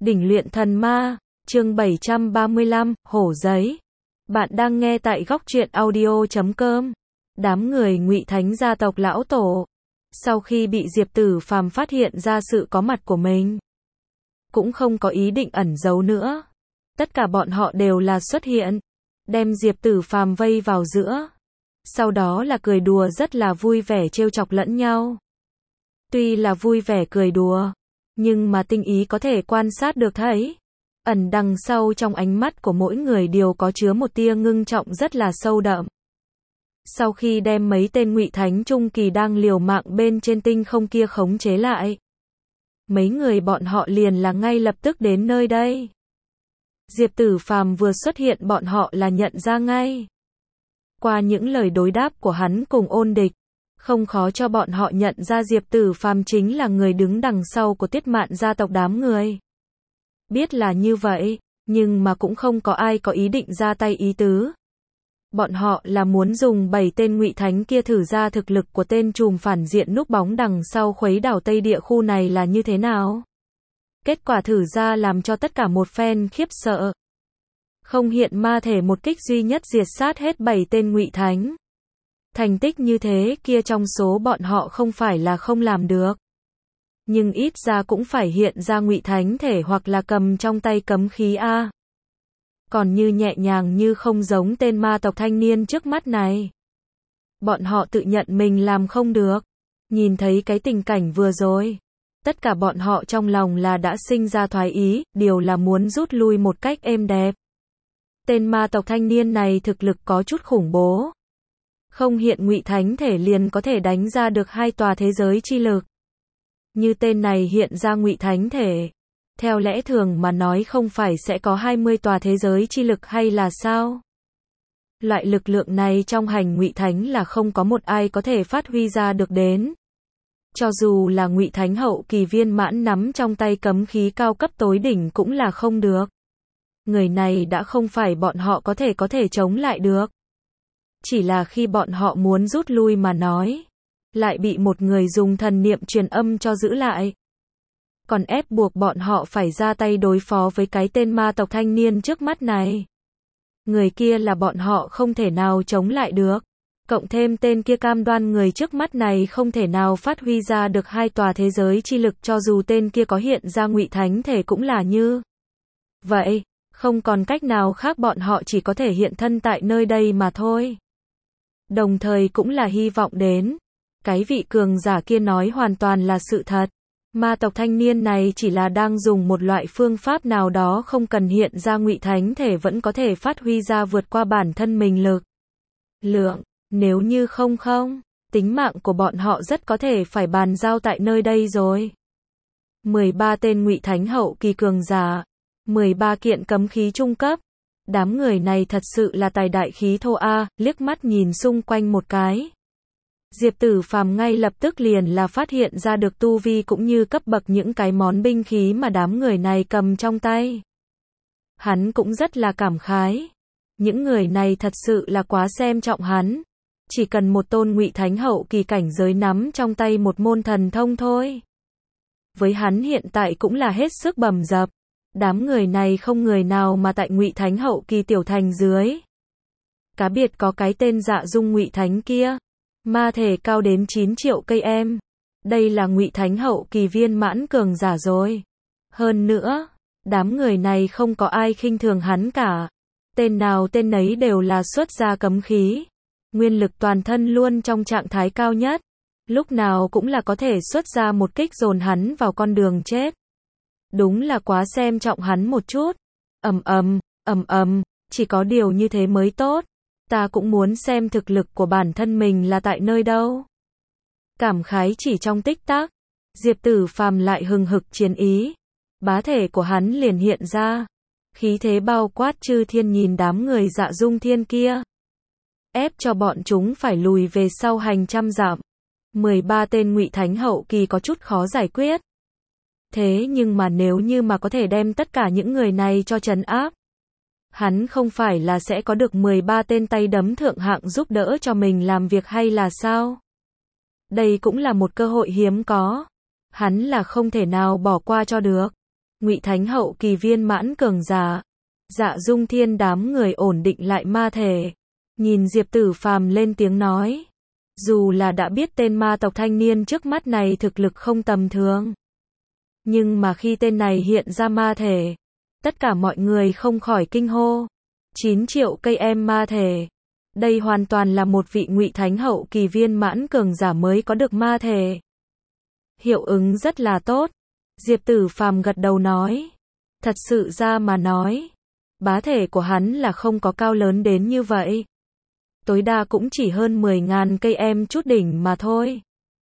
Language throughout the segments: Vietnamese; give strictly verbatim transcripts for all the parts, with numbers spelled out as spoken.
Đỉnh luyện thần ma, chương bảy trăm ba mươi lăm, hổ giấy. Bạn đang nghe tại góc truyện audio chấm com. Đám người Ngụy Thánh gia tộc lão tổ, sau khi bị Diệp Tử Phàm phát hiện ra sự có mặt của mình, cũng không có ý định ẩn giấu nữa. Tất cả bọn họ đều là xuất hiện, đem Diệp Tử Phàm vây vào giữa. Sau đó là cười đùa rất là vui vẻ trêu chọc lẫn nhau. Tuy là vui vẻ cười đùa, nhưng mà tinh ý có thể quan sát được thấy. Ẩn đằng sau trong ánh mắt của mỗi người đều có chứa một tia ngưng trọng rất là sâu đậm. Sau khi đem mấy tên Ngụy Thánh Trung Kỳ đang liều mạng bên trên tinh không kia khống chế lại, mấy người bọn họ liền là ngay lập tức đến nơi đây. Diệp Tử Phàm vừa xuất hiện bọn họ là nhận ra ngay. Qua những lời đối đáp của hắn cùng ôn địch, không khó cho bọn họ nhận ra Diệp Tử Phàm chính là người đứng đằng sau của Tiết Mạn gia tộc đám người. Biết là như vậy, nhưng mà cũng không có ai có ý định ra tay ý tứ. Bọn họ là muốn dùng bảy tên Ngụy Thánh kia thử ra thực lực của tên trùm phản diện núp bóng đằng sau khuấy đảo Tây Địa khu này là như thế nào. Kết quả thử ra làm cho tất cả một phen khiếp sợ. Không hiện ma thể một kích duy nhất diệt sát hết bảy tên Ngụy Thánh. Thành tích như thế kia trong số bọn họ không phải là không làm được. Nhưng ít ra cũng phải hiện ra Ngụy Thánh thể hoặc là cầm trong tay cấm khí a. Còn như nhẹ nhàng như không giống tên ma tộc thanh niên trước mắt này. Bọn họ tự nhận mình làm không được. Nhìn thấy cái tình cảnh vừa rồi, tất cả bọn họ trong lòng là đã sinh ra thoái ý, điều là muốn rút lui một cách êm đẹp. Tên ma tộc thanh niên này thực lực có chút khủng bố. Không hiện Ngụy Thánh thể liền có thể đánh ra được hai tòa thế giới chi lực. Như tên này hiện ra Ngụy Thánh thể, theo lẽ thường mà nói không phải sẽ có hai mươi tòa thế giới chi lực hay là sao? Loại lực lượng này trong hành Ngụy Thánh là không có một ai có thể phát huy ra được đến. Cho dù là Ngụy Thánh hậu kỳ viên mãn nắm trong tay cấm khí cao cấp tối đỉnh cũng là không được. Người này đã không phải bọn họ có thể có thể chống lại được. Chỉ là khi bọn họ muốn rút lui mà nói, lại bị một người dùng thần niệm truyền âm cho giữ lại. Còn ép buộc bọn họ phải ra tay đối phó với cái tên ma tộc thanh niên trước mắt này. Người kia là bọn họ không thể nào chống lại được. Cộng thêm tên kia cam đoan người trước mắt này không thể nào phát huy ra được hai tòa thế giới chi lực cho dù tên kia có hiện ra Ngụy Thánh thể cũng là như vậy. Không còn cách nào khác bọn họ chỉ có thể hiện thân tại nơi đây mà thôi. Đồng thời cũng là hy vọng đến. Cái vị cường giả kia nói hoàn toàn là sự thật. Ma tộc thanh niên này chỉ là đang dùng một loại phương pháp nào đó không cần hiện ra Ngụy Thánh thể vẫn có thể phát huy ra vượt qua bản thân mình lực. Lượng, nếu như không không, tính mạng của bọn họ rất có thể phải bàn giao tại nơi đây rồi. mười ba tên Ngụy Thánh hậu kỳ cường giả, mười ba kiện cấm khí trung cấp. Đám người này thật sự là tài đại khí thô a, liếc mắt nhìn xung quanh một cái. Diệp Tử Phàm ngay lập tức liền là phát hiện ra được tu vi cũng như cấp bậc những cái món binh khí mà đám người này cầm trong tay. Hắn cũng rất là cảm khái. Những người này thật sự là quá xem trọng hắn. Chỉ cần một tôn Ngụy Thánh hậu kỳ cảnh giới nắm trong tay một môn thần thông thôi. Với hắn hiện tại cũng là hết sức bầm dập. Đám người này không người nào mà tại Ngụy Thánh hậu kỳ tiểu thành dưới. Cá biệt có cái tên Dạ Dung Ngụy Thánh kia. Ma thể cao đến chín triệu cây em. Đây là Ngụy Thánh hậu kỳ viên mãn cường giả rồi. Hơn nữa, đám người này không có ai khinh thường hắn cả. Tên nào tên nấy đều là xuất ra cấm khí. Nguyên lực toàn thân luôn trong trạng thái cao nhất. Lúc nào cũng là có thể xuất ra một kích dồn hắn vào con đường chết. Đúng là quá xem trọng hắn một chút. Ầm ầm, ầm ầm, chỉ có điều như thế mới tốt. Ta cũng muốn xem thực lực của bản thân mình là tại nơi đâu. Cảm khái chỉ trong tích tắc, Diệp Tử Phàm lại hừng hực chiến ý. Bá thể của hắn liền hiện ra. Khí thế bao quát chư thiên nhìn đám người Dạ Dung thiên kia. Ép cho bọn chúng phải lùi về sau hành trăm dặm. mười ba tên Ngụy Thánh hậu kỳ có chút khó giải quyết. Thế nhưng mà nếu như mà có thể đem tất cả những người này cho trấn áp, hắn không phải là sẽ có được mười ba tên tay đấm thượng hạng giúp đỡ cho mình làm việc hay là sao? Đây cũng là một cơ hội hiếm có. Hắn là không thể nào bỏ qua cho được. Ngụy Thánh hậu kỳ viên mãn cường giả. Dạ Dung Thiên đám người ổn định lại ma thể. Nhìn Diệp Tử Phàm lên tiếng nói. Dù là đã biết tên ma tộc thanh niên trước mắt này thực lực không tầm thường. Nhưng mà khi tên này hiện ra ma thể, tất cả mọi người không khỏi kinh hô. chín triệu cây em ma thể. Đây hoàn toàn là một vị Ngụy Thánh hậu kỳ viên mãn cường giả mới có được ma thể. Hiệu ứng rất là tốt. Diệp Tử Phàm gật đầu nói. Thật sự ra mà nói, bá thể của hắn là không có cao lớn đến như vậy. Tối đa cũng chỉ hơn mười ngàn cây em chút đỉnh mà thôi.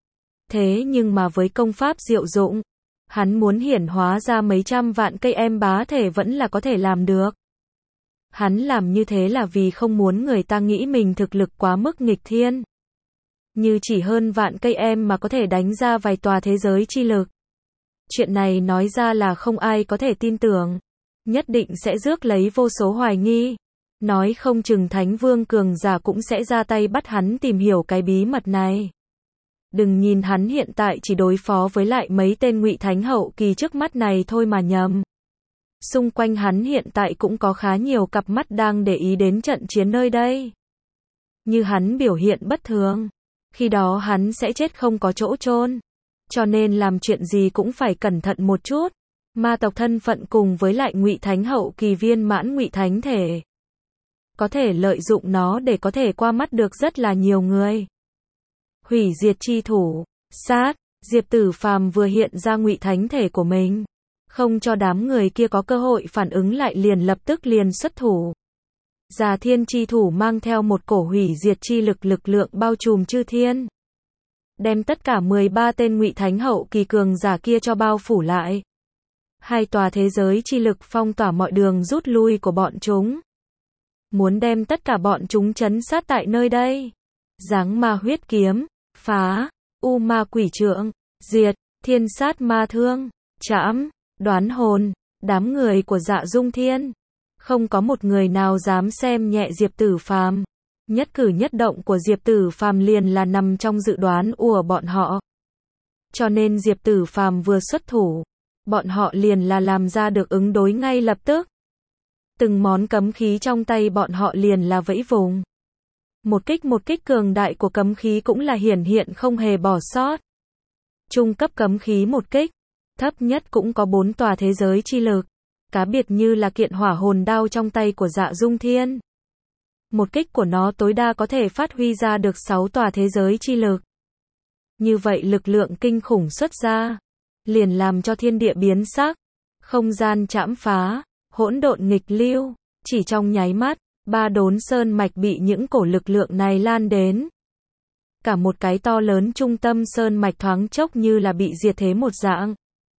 Thế nhưng mà với công pháp diệu dụng, hắn muốn hiển hóa ra mấy trăm vạn cây em bá thể vẫn là có thể làm được. Hắn làm như thế là vì không muốn người ta nghĩ mình thực lực quá mức nghịch thiên. Như chỉ hơn vạn cây em mà có thể đánh ra vài tòa thế giới chi lực. Chuyện này nói ra là không ai có thể tin tưởng. Nhất định sẽ rước lấy vô số hoài nghi. Nói không chừng Thánh Vương cường giả cũng sẽ ra tay bắt hắn tìm hiểu cái bí mật này. Đừng nhìn hắn hiện tại chỉ đối phó với lại mấy tên Ngụy Thánh hậu kỳ trước mắt này thôi mà nhầm. Xung quanh hắn hiện tại cũng có khá nhiều cặp mắt đang để ý đến trận chiến nơi đây. Như hắn biểu hiện bất thường, khi đó hắn sẽ chết không có chỗ chôn. Cho nên làm chuyện gì cũng phải cẩn thận một chút. Ma tộc thân phận cùng với lại Ngụy Thánh hậu kỳ viên mãn Ngụy Thánh thể, có thể lợi dụng nó để có thể qua mắt được rất là nhiều người. Hủy diệt chi thủ, sát. Diệp Tử Phàm vừa hiện ra Ngụy Thánh thể của mình, không cho đám người kia có cơ hội phản ứng lại liền lập tức liền xuất thủ. Già Thiên chi thủ mang theo một cổ hủy diệt chi lực lực lượng bao trùm chư thiên, đem tất cả mười ba tên Ngụy Thánh hậu kỳ cường giả kia cho bao phủ lại. Hai tòa thế giới chi lực phong tỏa mọi đường rút lui của bọn chúng, muốn đem tất cả bọn chúng trấn sát tại nơi đây. Giáng ma huyết kiếm, phá, u ma quỷ trượng, diệt, thiên sát ma thương, trảm, đoán hồn. Đám người của Dạ Dung Thiên, không có một người nào dám xem nhẹ Diệp Tử Phàm. Nhất cử nhất động của Diệp Tử Phàm liền là nằm trong dự đoán của bọn họ. Cho nên Diệp Tử Phàm vừa xuất thủ, bọn họ liền là làm ra được ứng đối ngay lập tức. Từng món cấm khí trong tay bọn họ liền là vẫy vùng. Một kích một kích cường đại của cấm khí cũng là hiển hiện không hề bỏ sót. Trung cấp cấm khí một kích, thấp nhất cũng có bốn tòa thế giới chi lực. Cá biệt như là kiện hỏa hồn đao trong tay của Dạ Dung Thiên. Một kích của nó tối đa có thể phát huy ra được sáu tòa thế giới chi lực. Như vậy lực lượng kinh khủng xuất ra, liền làm cho thiên địa biến sắc, không gian chạm phá, hỗn độn nghịch lưu. Chỉ trong nháy mắt, ba đốn sơn mạch bị những cổ lực lượng này lan đến. Cả một cái to lớn trung tâm sơn mạch thoáng chốc như là bị diệt thế một dạng.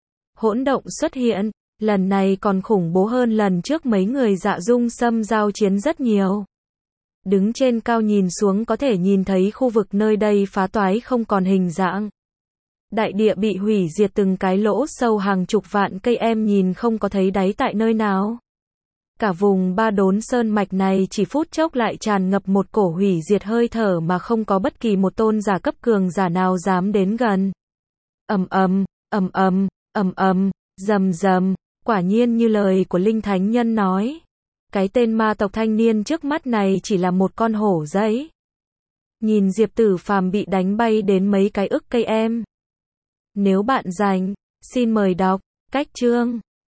Hỗn động xuất hiện, lần này còn khủng bố hơn lần trước mấy người Dạ Dung xâm giao chiến rất nhiều. Đứng trên cao nhìn xuống có thể nhìn thấy khu vực nơi đây phá toái không còn hình dạng. Đại địa bị hủy diệt từng cái lỗ sâu hàng chục vạn cây em nhìn không có thấy đáy tại nơi nào. Cả vùng ba đốn sơn mạch này chỉ phút chốc lại tràn ngập một cổ hủy diệt hơi thở mà không có bất kỳ một tôn giả cấp cường giả nào dám đến gần. Ầm ầm, ầm ầm, ầm ầm, rầm rầm, quả nhiên như lời của Linh Thánh Nhân nói. Cái tên ma tộc thanh niên trước mắt này chỉ là một con hổ giấy. Nhìn Diệp Tử Phàm bị đánh bay đến mấy cái ức cây em. Nếu bạn rảnh, xin mời đọc cách chương.